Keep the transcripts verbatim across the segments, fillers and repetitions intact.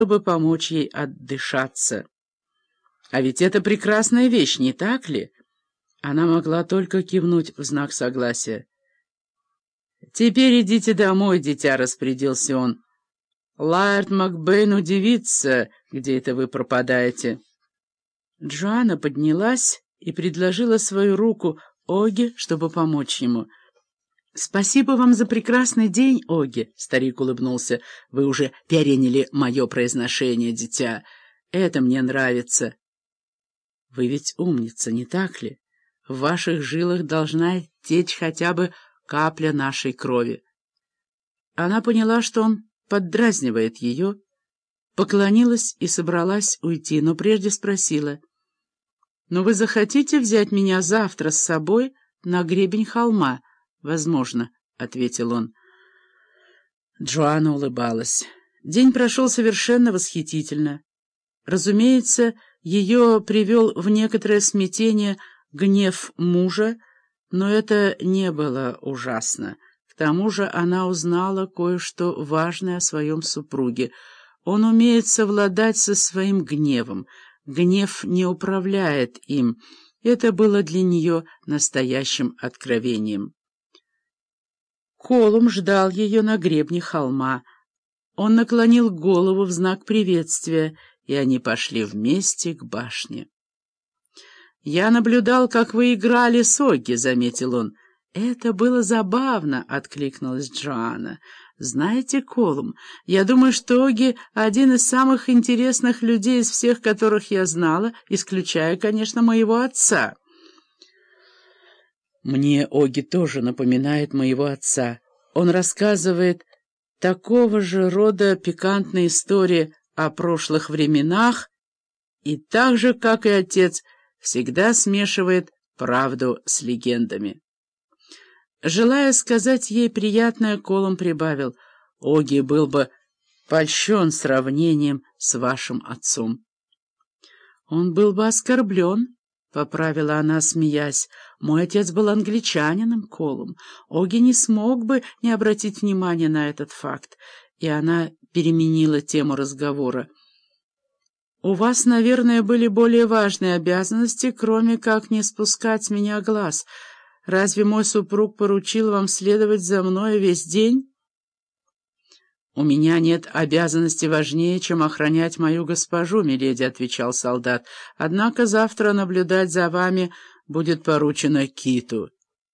чтобы помочь ей отдышаться. А ведь это прекрасная вещь, не так ли? Она могла только кивнуть в знак согласия. «Теперь идите домой, дитя», — распорядился он. «Лаэрт Макбейн удивится, где это вы пропадаете». Джоанна поднялась и предложила свою руку Оге, чтобы помочь ему. «Спасибо вам за прекрасный день, Оги», — старик улыбнулся. «Вы уже переняли мое произношение, дитя. Это мне нравится». «Вы ведь умница, не так ли? В ваших жилах должна течь хотя бы капля нашей крови». Она поняла, что он поддразнивает ее, поклонилась и собралась уйти, но прежде спросила: «Но вы захотите взять меня завтра с собой на гребень холма?» «Возможно», — ответил он. Джоанна улыбалась. День прошел совершенно восхитительно. Разумеется, ее привел в некоторое смятение гнев мужа, но это не было ужасно. К тому же она узнала кое-что важное о своем супруге. Он умеет совладать со своим гневом. Гнев не управляет им. Это было для нее настоящим откровением. Колум ждал ее на гребне холма. Он наклонил голову в знак приветствия, и они пошли вместе к башне. «Я наблюдал, как вы играли с Огги», — заметил он. «Это было забавно», — откликнулась Джоанна. «Знаете, Колум, я думаю, что Огги — один из самых интересных людей из всех, которых я знала, исключая, конечно, моего отца». «Мне Огги тоже напоминает моего отца. Он рассказывает такого же рода пикантные истории о прошлых временах и так же, как и отец, всегда смешивает правду с легендами». Желая сказать ей приятное, Колум прибавил: «Огги был бы польщен сравнением с вашим отцом». «Он был бы оскорблен», — поправила она, смеясь. «Мой отец был англичанином, Колум. Огги не смог бы не обратить внимания на этот факт». И она переменила тему разговора. «У вас, наверное, были более важные обязанности, кроме как не спускать с меня глаз. Разве мой супруг поручил вам следовать за мной весь день?» «У меня нет обязанности важнее, чем охранять мою госпожу, миледи», — отвечал солдат. «Однако завтра наблюдать за вами будет поручено Киту».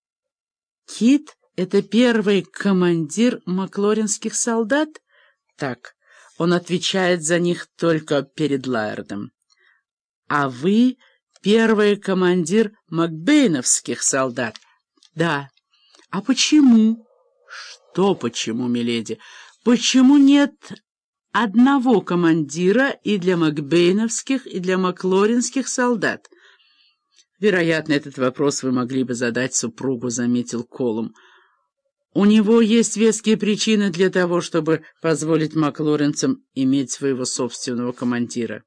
«Кит — это первый командир маклоринских солдат?» «Так, он отвечает за них только перед Лаэрдом». «А вы первый командир макбейновских солдат?» «Да». «А почему?» «Что почему, миледи? Почему нет одного командира и для макбейновских, и для маклоринских солдат?» «Вероятно, этот вопрос вы могли бы задать супругу», — заметил Колум. «У него есть веские причины для того, чтобы позволить маклоринцам иметь своего собственного командира».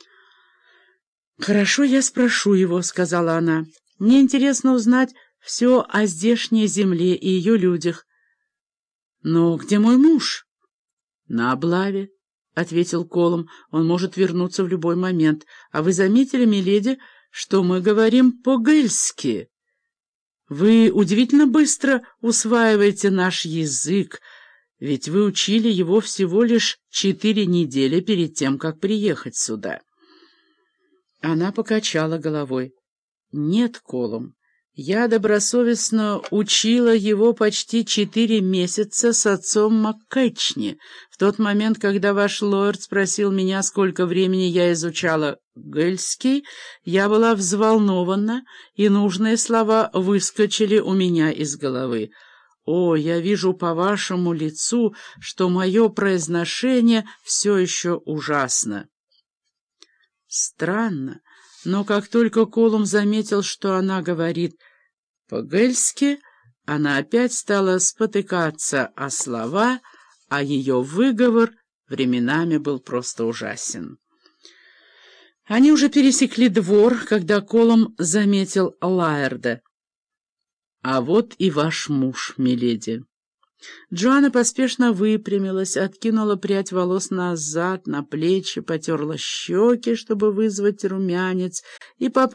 «Хорошо, я спрошу его», — сказала она. «Мне интересно узнать все о здешней земле и ее людях». «Но где мой муж?» «На облаве», — ответил Колум. «Он может вернуться в любой момент. А вы заметили, миледи, что мы говорим по-гельски? Вы удивительно быстро усваиваете наш язык, ведь вы учили его всего лишь четыре недели перед тем, как приехать сюда». Она покачала головой. «Нет, Колум, я добросовестно учила его почти четыре месяца с отцом Маккэтчни. В тот момент, когда ваш лорд спросил меня, сколько времени я изучала гельский, я была взволнована, и нужные слова выскочили у меня из головы. О, я вижу по вашему лицу, что мое произношение все еще ужасно». Странно, но как только Колум заметил, что она говорит по-гельски, она опять стала спотыкаться о слова, а ее выговор временами был просто ужасен. Они уже пересекли двор, когда Колум заметил Лаэрда. «А вот и ваш муж, миледи». Джоанна поспешно выпрямилась, откинула прядь волос назад, на плечи, потерла щеки, чтобы вызвать румянец, и